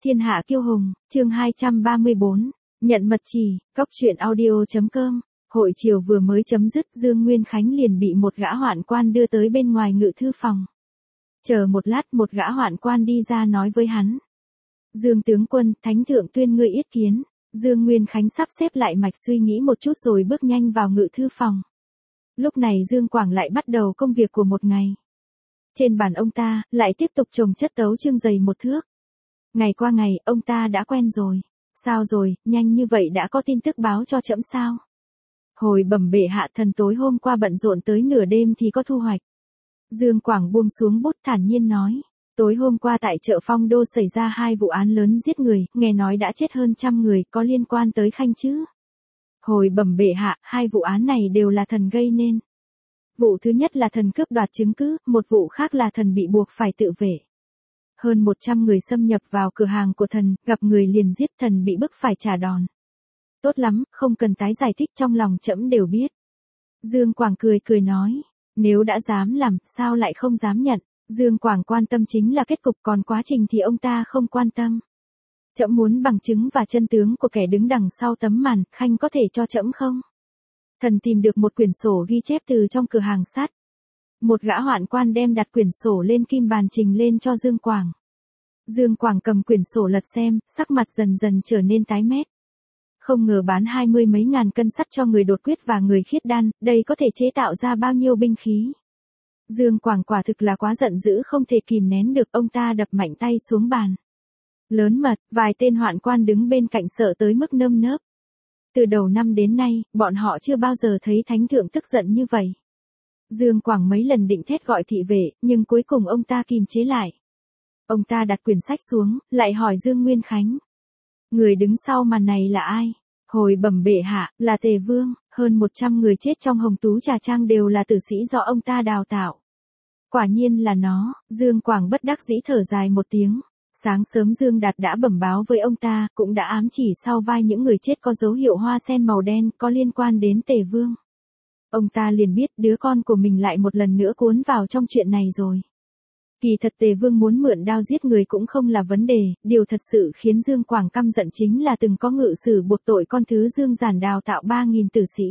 Thiên hạ kiêu hùng, chương 234, nhận mật chỉ, cóc truyện audio.com. Hội chiều vừa mới chấm dứt, Dương Nguyên Khánh liền bị một gã hoạn quan đưa tới bên ngoài ngự thư phòng. Chờ một lát, một gã hoạn quan đi ra nói với hắn. Dương tướng quân, thánh thượng tuyên ngươi yết kiến. Dương Nguyên Khánh sắp xếp lại mạch suy nghĩ một chút rồi bước nhanh vào ngự thư phòng. Lúc này Dương Quảng lại bắt đầu công việc của một ngày. Trên bàn ông ta, lại tiếp tục chồng chất tấu chương dày một thước. Ngày qua ngày, ông ta đã quen rồi. Sao rồi, nhanh như vậy đã có tin tức báo cho trẫm sao? Hồi bẩm bệ hạ, thần tối hôm qua bận rộn tới nửa đêm thì có thu hoạch. Dương Quảng buông xuống bút thản nhiên nói. Tối hôm qua tại chợ Phong Đô xảy ra 2 vụ án lớn giết người, nghe nói đã chết hơn 100 người, có liên quan tới Khanh chứ? Hồi bẩm bệ hạ, 2 vụ án này đều là thần gây nên. Vụ thứ nhất là thần cướp đoạt chứng cứ, một vụ khác là thần bị buộc phải tự vệ. Hơn 100 người xâm nhập vào cửa hàng của thần, gặp người liền giết, thần bị bức phải trả đòn. Tốt lắm, không cần tái giải thích, trong lòng trẫm đều biết. Dương Quảng cười cười nói, nếu đã dám làm, sao lại không dám nhận? Dương Quảng quan tâm chính là kết cục, còn quá trình thì ông ta không quan tâm. Trẫm muốn bằng chứng và chân tướng của kẻ đứng đằng sau tấm màn, Khanh có thể cho trẫm không? Thần tìm được một quyển sổ ghi chép từ trong cửa hàng sắt. Một gã hoạn quan đem đặt quyển sổ lên kim bàn trình lên cho Dương Quảng. Dương Quảng cầm quyển sổ lật xem, sắc mặt dần dần trở nên tái mét. Không ngờ bán 20 mấy ngàn cân sắt cho người đột quyết và người khiết đan, đây có thể chế tạo ra bao nhiêu binh khí. Dương Quảng quả thực là quá giận dữ, không thể kìm nén được, ông ta đập mạnh tay xuống bàn. Lớn mật, vài tên hoạn quan đứng bên cạnh sợ tới mức nơm nớp. Từ đầu năm đến nay, bọn họ chưa bao giờ thấy thánh thượng tức giận như vậy. Dương Quảng mấy lần định thét gọi thị vệ, nhưng cuối cùng ông ta kìm chế lại. Ông ta đặt quyển sách xuống, lại hỏi Dương Nguyên Khánh. Người đứng sau màn này là ai? Hồi bẩm bệ hạ, là Tề Vương, hơn 100 người chết trong Hồng Tú Trà Trang đều là tử sĩ do ông ta đào tạo. Quả nhiên là nó, Dương Quảng bất đắc dĩ thở dài một tiếng. Sáng sớm Dương Đạt đã bẩm báo với ông ta, cũng đã ám chỉ sau vai những người chết có dấu hiệu hoa sen màu đen, có liên quan đến Tề Vương. Ông ta liền biết đứa con của mình lại một lần nữa cuốn vào trong chuyện này rồi. Kỳ thật Tề Vương muốn mượn đao giết người cũng không là vấn đề, điều thật sự khiến Dương Quảng căm giận chính là từng có ngự sử buộc tội con thứ Dương Giản đào tạo 3.000 tử sĩ.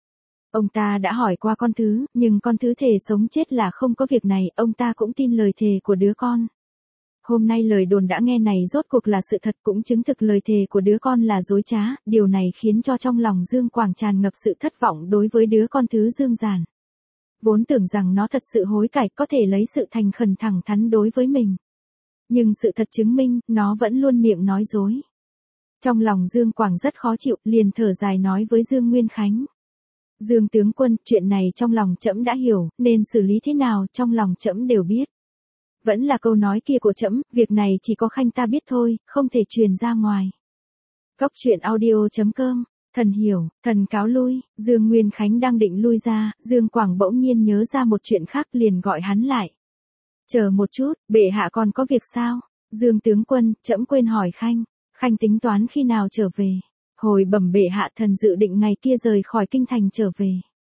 Ông ta đã hỏi qua con thứ, nhưng con thứ thề sống chết là không có việc này, ông ta cũng tin lời thề của đứa con. Hôm nay lời đồn đã nghe này rốt cuộc là sự thật, cũng chứng thực lời thề của đứa con là dối trá, điều này khiến cho trong lòng Dương Quảng tràn ngập sự thất vọng đối với đứa con thứ Dương Giản. Vốn tưởng rằng nó thật sự hối cải, có thể lấy sự thành khẩn thẳng thắn đối với mình. Nhưng sự thật chứng minh, nó vẫn luôn miệng nói dối. Trong lòng Dương Quảng rất khó chịu, liền thở dài nói với Dương Nguyên Khánh. Dương tướng quân, chuyện này trong lòng trẫm đã hiểu, nên xử lý thế nào trong lòng trẫm đều biết. Vẫn là câu nói kia của trẫm, việc này chỉ có Khanh ta biết thôi, không thể truyền ra ngoài. Cóc truyện audio.com. Thần hiểu, thần cáo lui. Dương Nguyên Khánh đang định lui ra, Dương Quảng bỗng nhiên nhớ ra một chuyện khác liền gọi hắn lại. Chờ một chút, bệ hạ còn có việc sao? Dương tướng quân, trẫm quên hỏi Khanh. Khanh tính toán khi nào trở về? Hồi bẩm bệ hạ, thần dự định ngày kia rời khỏi kinh thành trở về.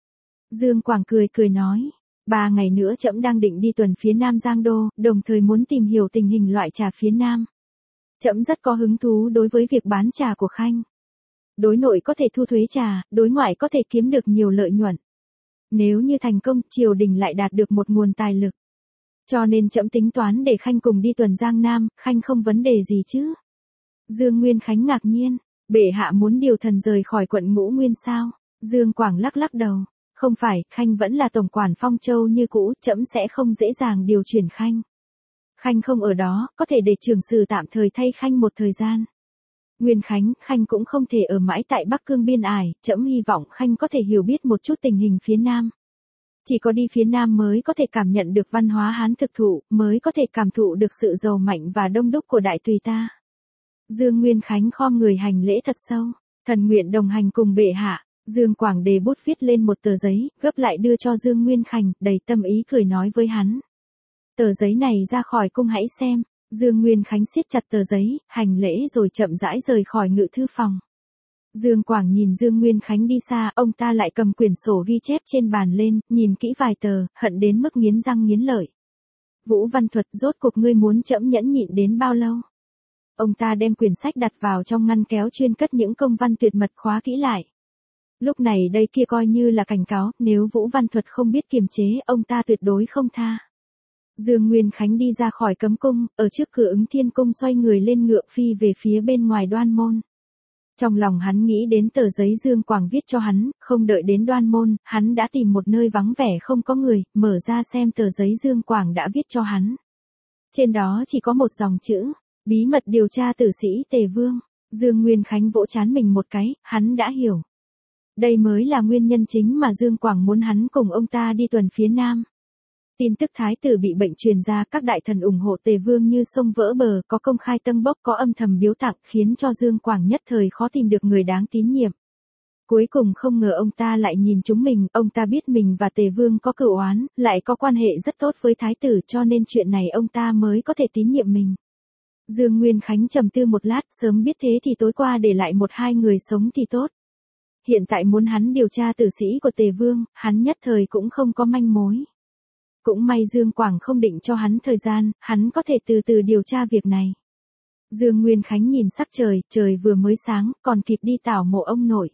Dương Quảng cười cười nói. 3 ngày nữa trẫm đang định đi tuần phía Nam Giang Đô, đồng thời muốn tìm hiểu tình hình loại trà phía Nam. Trẫm rất có hứng thú đối với việc bán trà của Khanh. Đối nội có thể thu thuế trà, đối ngoại có thể kiếm được nhiều lợi nhuận. Nếu như thành công, triều đình lại đạt được một nguồn tài lực. Cho nên trẫm tính toán để Khanh cùng đi tuần Giang Nam, Khanh không vấn đề gì chứ? Dương Nguyên Khánh ngạc nhiên, bệ hạ muốn điều thần rời khỏi quận Ngũ Nguyên sao? Dương Quảng lắc lắc đầu. Không phải, Khanh vẫn là tổng quản Phong Châu như cũ, trẫm sẽ không dễ dàng điều chuyển Khanh. Khanh không ở đó, có thể để trưởng sử tạm thời thay Khanh một thời gian. Nguyên Khánh, Khanh cũng không thể ở mãi tại Bắc Cương biên ải, trẫm hy vọng Khanh có thể hiểu biết một chút tình hình phía Nam. Chỉ có đi phía Nam mới có thể cảm nhận được văn hóa Hán thực thụ, mới có thể cảm thụ được sự giàu mạnh và đông đúc của đại tùy ta. Dương Nguyên Khánh khom người hành lễ thật sâu, thần nguyện đồng hành cùng bệ hạ. Dương Quảng đề bút viết lên một tờ giấy, gấp lại đưa cho Dương Nguyên Khánh, đầy tâm ý cười nói với hắn. Tờ giấy này ra khỏi cung hãy xem. Dương Nguyên Khánh siết chặt tờ giấy, hành lễ rồi chậm rãi rời khỏi ngự thư phòng. Dương Quảng nhìn Dương Nguyên Khánh đi xa, ông ta lại cầm quyển sổ ghi chép trên bàn lên, nhìn kỹ vài tờ, hận đến mức nghiến răng nghiến lợi. Vũ Văn Thuật, rốt cuộc ngươi muốn trẫm nhẫn nhịn đến bao lâu? Ông ta đem quyển sách đặt vào trong ngăn kéo chuyên cất những công văn tuyệt mật khóa kỹ lại. Lúc này đây kia coi như là cảnh cáo, nếu Vũ Văn Thuật không biết kiềm chế, ông ta tuyệt đối không tha. Dương Nguyên Khánh đi ra khỏi cấm cung, ở trước cửa Ứng Thiên Cung xoay người lên ngựa phi về phía bên ngoài Đoan Môn. Trong lòng hắn nghĩ đến tờ giấy Dương Quảng viết cho hắn, không đợi đến Đoan Môn, hắn đã tìm một nơi vắng vẻ không có người, mở ra xem tờ giấy Dương Quảng đã viết cho hắn. Trên đó chỉ có một dòng chữ, bí mật điều tra tử sĩ Tề Vương. Dương Nguyên Khánh vỗ trán mình một cái, hắn đã hiểu. Đây mới là nguyên nhân chính mà Dương Quảng muốn hắn cùng ông ta đi tuần phía Nam. Tin tức thái tử bị bệnh truyền ra, các đại thần ủng hộ Tề Vương như sông vỡ bờ, có công khai tâng bốc, có âm thầm biếu tặng, khiến cho Dương Quảng nhất thời khó tìm được người đáng tín nhiệm. Cuối cùng không ngờ ông ta lại nhìn chúng mình, ông ta biết mình và Tề Vương có cửu oán, lại có quan hệ rất tốt với thái tử, cho nên chuyện này ông ta mới có thể tín nhiệm mình. Dương Nguyên Khánh trầm tư một lát, sớm biết thế thì tối qua để lại một hai người sống thì tốt. Hiện tại muốn hắn điều tra tử sĩ của Tề Vương, hắn nhất thời cũng không có manh mối. Cũng may Dương Quảng không định cho hắn thời gian, hắn có thể từ từ điều tra việc này. Dương Nguyên Khánh nhìn sắc trời, trời vừa mới sáng, còn kịp đi tảo mộ ông nội.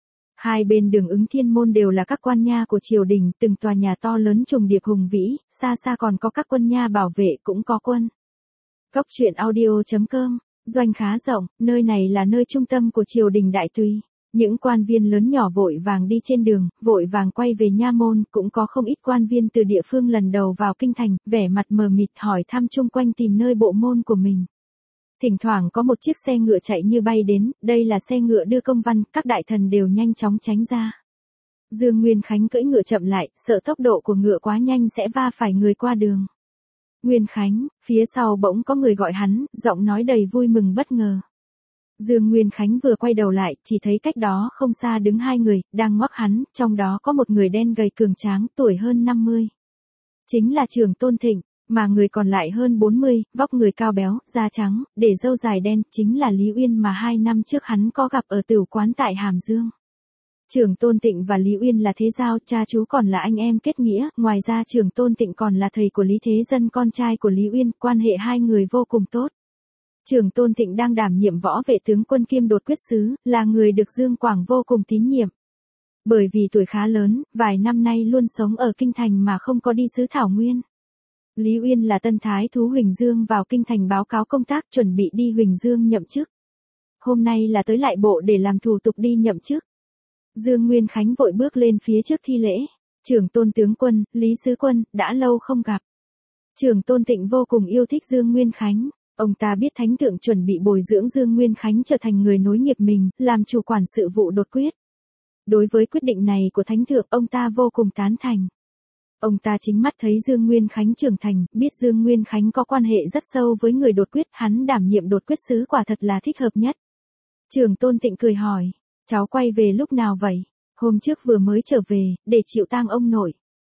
Hai bên đường Ứng Thiên Môn đều là các quan nha của triều đình, từng tòa nhà to lớn trùng điệp hùng vĩ, xa xa còn có các quân nha bảo vệ cũng có quân. Góc truyện audio.com, doanh khá rộng, nơi này là nơi trung tâm của triều đình đại tùy. Những quan viên lớn nhỏ vội vàng đi trên đường, vội vàng quay về nha môn, cũng có không ít quan viên từ địa phương lần đầu vào kinh thành, vẻ mặt mờ mịt hỏi thăm chung quanh tìm nơi bộ môn của mình. Thỉnh thoảng có một chiếc xe ngựa chạy như bay đến, đây là xe ngựa đưa công văn, các đại thần đều nhanh chóng tránh ra. Dương Nguyên Khánh cưỡi ngựa chậm lại, sợ tốc độ của ngựa quá nhanh sẽ va phải người qua đường. Nguyên Khánh, phía sau bỗng có người gọi hắn, giọng nói đầy vui mừng bất ngờ. Dương Nguyên Khánh vừa quay đầu lại, chỉ thấy cách đó không xa đứng hai người, đang ngoắc hắn, trong đó có một người đen gầy cường tráng, tuổi hơn 50. Chính là Trưởng Tôn Thịnh, mà người còn lại hơn 40, vóc người cao béo, da trắng, để râu dài đen, chính là Lý Uyên mà 2 năm trước hắn có gặp ở tửu quán tại Hàm Dương. Trưởng Tôn Thịnh và Lý Uyên là thế giao, cha chú còn là anh em kết nghĩa, ngoài ra Trưởng Tôn Thịnh còn là thầy của Lý Thế Dân, con trai của Lý Uyên, quan hệ hai người vô cùng tốt. Trưởng Tôn Thịnh đang đảm nhiệm võ vệ tướng quân kiêm đột quyết sứ, là người được Dương Quảng vô cùng tín nhiệm. Bởi vì tuổi khá lớn, vài năm nay luôn sống ở kinh thành mà không có đi xứ Thảo Nguyên. Lý Uyên là tân thái thú Huỳnh Dương vào kinh thành báo cáo công tác, chuẩn bị đi Huỳnh Dương nhậm chức. Hôm nay là tới lại bộ để làm thủ tục đi nhậm chức. Dương Nguyên Khánh vội bước lên phía trước thi lễ. Trưởng Tôn tướng quân, Lý sứ quân, đã lâu không gặp. Trưởng Tôn Thịnh vô cùng yêu thích Dương Nguyên Khánh. Ông ta biết thánh thượng chuẩn bị bồi dưỡng Dương Nguyên Khánh trở thành người nối nghiệp mình, làm chủ quản sự vụ đột quyết. Đối với quyết định này của thánh thượng, ông ta vô cùng tán thành. Ông ta chính mắt thấy Dương Nguyên Khánh trưởng thành, biết Dương Nguyên Khánh có quan hệ rất sâu với người đột quyết, hắn đảm nhiệm đột quyết sứ quả thật là thích hợp nhất. Trưởng Tôn Thịnh cười hỏi, cháu quay về lúc nào vậy? Hôm trước vừa mới trở về, để chịu tang ông nội.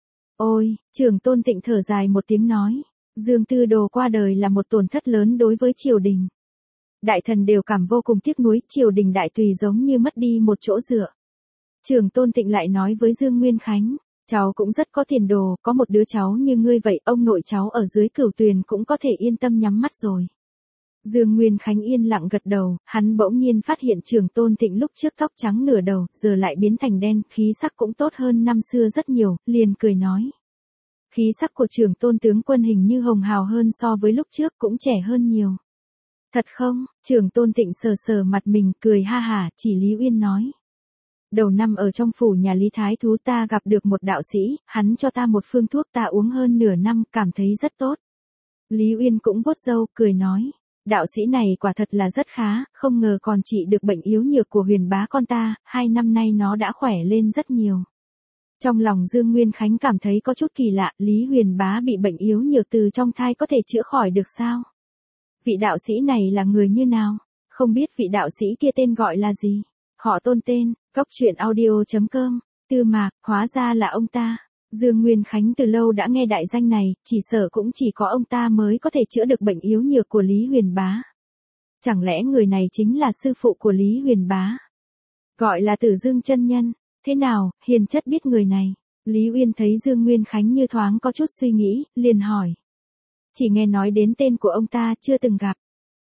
Ôi, Trưởng Tôn Thịnh thở dài một tiếng nói. Dương Tư Đồ qua đời là một tổn thất lớn đối với triều đình. Đại thần đều cảm vô cùng tiếc nuối, triều đình đại tùy giống như mất đi một chỗ dựa. Trưởng Tôn Thịnh lại nói với Dương Nguyên Khánh, cháu cũng rất có tiền đồ, có một đứa cháu như ngươi vậy, ông nội cháu ở dưới Cửu Tuyền cũng có thể yên tâm nhắm mắt rồi. Dương Nguyên Khánh yên lặng gật đầu, hắn bỗng nhiên phát hiện Trưởng Tôn Thịnh lúc trước tóc trắng nửa đầu, giờ lại biến thành đen, khí sắc cũng tốt hơn năm xưa rất nhiều, liền cười nói. Khí sắc của Trưởng Tôn tướng quân hình như hồng hào hơn so với lúc trước, cũng trẻ hơn nhiều. Thật không? Trưởng Tôn Thịnh sờ sờ mặt mình, cười ha hả, chỉ Lý Uyên nói. Đầu năm ở trong phủ nhà Lý Thái Thú ta gặp được một đạo sĩ, hắn cho ta một phương thuốc ta uống hơn nửa năm, cảm thấy rất tốt. Lý Uyên cũng vuốt râu, cười nói. Đạo sĩ này quả thật là rất khá, không ngờ còn trị được bệnh yếu nhược của Huyền bá con ta, 2 năm nay nó đã khỏe lên rất nhiều. Trong lòng Dương Nguyên Khánh cảm thấy có chút kỳ lạ, Lý Huyền bá bị bệnh yếu nhược từ trong thai có thể chữa khỏi được sao? Vị đạo sĩ này là người như nào? Không biết vị đạo sĩ kia tên gọi là gì? Họ Tôn tên, góc truyện audio.com, Tư Mạc, hóa ra là ông ta. Dương Nguyên Khánh từ lâu đã nghe đại danh này, chỉ sợ cũng chỉ có ông ta mới có thể chữa được bệnh yếu nhược của Lý Huyền bá. Chẳng lẽ người này chính là sư phụ của Lý Huyền bá? Gọi là Tử Dương chân nhân. Thế nào, hiền chất biết người này? Lý Uyên thấy Dương Nguyên Khánh như thoáng có chút suy nghĩ, liền hỏi. Chỉ nghe nói đến tên của ông ta, chưa từng gặp.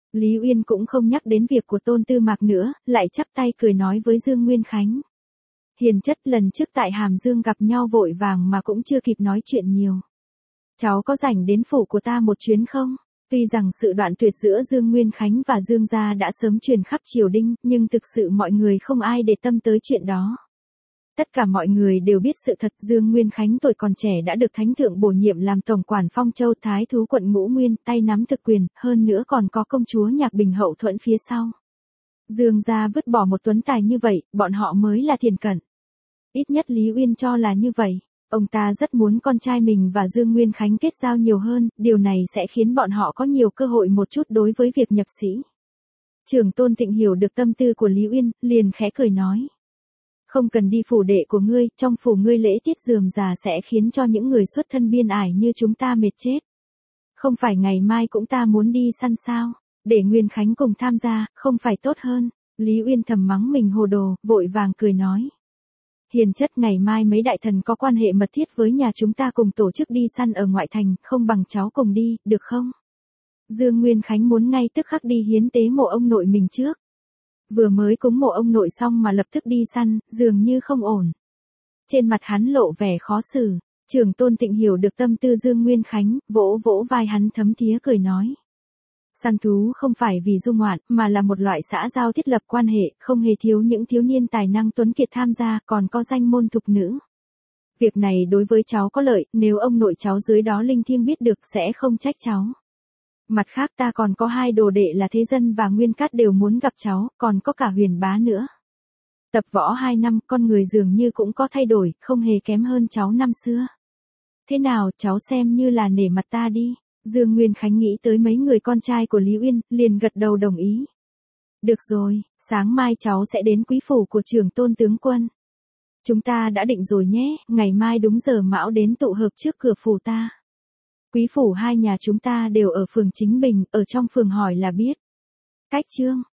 Lý Uyên cũng không nhắc đến việc của Tôn Tư Mạc nữa, lại chắp tay cười nói với Dương Nguyên Khánh. Hiền chất, lần trước tại Hàm Dương gặp nhau vội vàng mà cũng chưa kịp nói chuyện nhiều. Cháu có rảnh đến phủ của ta một chuyến không? Tuy rằng sự đoạn tuyệt giữa Dương Nguyên Khánh và Dương gia đã sớm truyền khắp triều đình, nhưng thực sự mọi người không ai để tâm tới chuyện đó. Tất cả mọi người đều biết sự thật, Dương Nguyên Khánh tuổi còn trẻ đã được Thánh thượng bổ nhiệm làm tổng quản Phong Châu Thái thú quận Ngũ Nguyên, tay nắm thực quyền, hơn nữa còn có công chúa Nhạc Bình hậu thuẫn phía sau. Dương gia vứt bỏ một tuấn tài như vậy, bọn họ mới là thiền cận. Ít nhất Lý Uyên cho là như vậy. Ông ta rất muốn con trai mình và Dương Nguyên Khánh kết giao nhiều hơn, điều này sẽ khiến bọn họ có nhiều cơ hội một chút đối với việc nhập sĩ. Trưởng Tôn Thịnh hiểu được tâm tư của Lý Uyên, liền khẽ cười nói. Không cần đi phủ đệ của ngươi, trong phủ ngươi lễ tiết rườm rà sẽ khiến cho những người xuất thân biên ải như chúng ta mệt chết. Không phải ngày mai cũng ta muốn đi săn sao, để Nguyên Khánh cùng tham gia, không phải tốt hơn. Lý Uyên thầm mắng mình hồ đồ, vội vàng cười nói. Hiền chất, ngày mai mấy đại thần có quan hệ mật thiết với nhà chúng ta cùng tổ chức đi săn ở ngoại thành, không bằng cháu cùng đi, được không? Dương Nguyên Khánh muốn ngay tức khắc đi hiến tế mộ ông nội mình trước. Vừa mới cúng mộ ông nội xong mà lập tức đi săn, dường như không ổn. Trên mặt hắn lộ vẻ khó xử, Trưởng Tôn Thịnh hiểu được tâm tư Dương Nguyên Khánh, vỗ vỗ vai hắn thấm thía cười nói. Săn thú không phải vì du ngoạn, mà là một loại xã giao thiết lập quan hệ, không hề thiếu những thiếu niên tài năng tuấn kiệt tham gia, còn có danh môn thục nữ. Việc này đối với cháu có lợi, nếu ông nội cháu dưới đó linh thiêng biết được sẽ không trách cháu. Mặt khác ta còn có hai đồ đệ là Thế Dân và Nguyên Cát đều muốn gặp cháu, còn có cả Huyền Bá nữa. Tập võ 2 năm, con người dường như cũng có thay đổi, không hề kém hơn cháu năm xưa. Thế nào, cháu xem như là nể mặt ta đi. Dương Nguyên Khánh nghĩ tới mấy người con trai của Lý Uyên, liền gật đầu đồng ý. Được rồi, sáng mai cháu sẽ đến quý phủ của Trưởng Tôn tướng quân. Chúng ta đã định rồi nhé, ngày mai đúng giờ mão đến tụ hợp trước cửa phủ ta. Quý phủ hai nhà chúng ta đều ở phường Chính Bình, ở trong phường hỏi là biết. Cách chương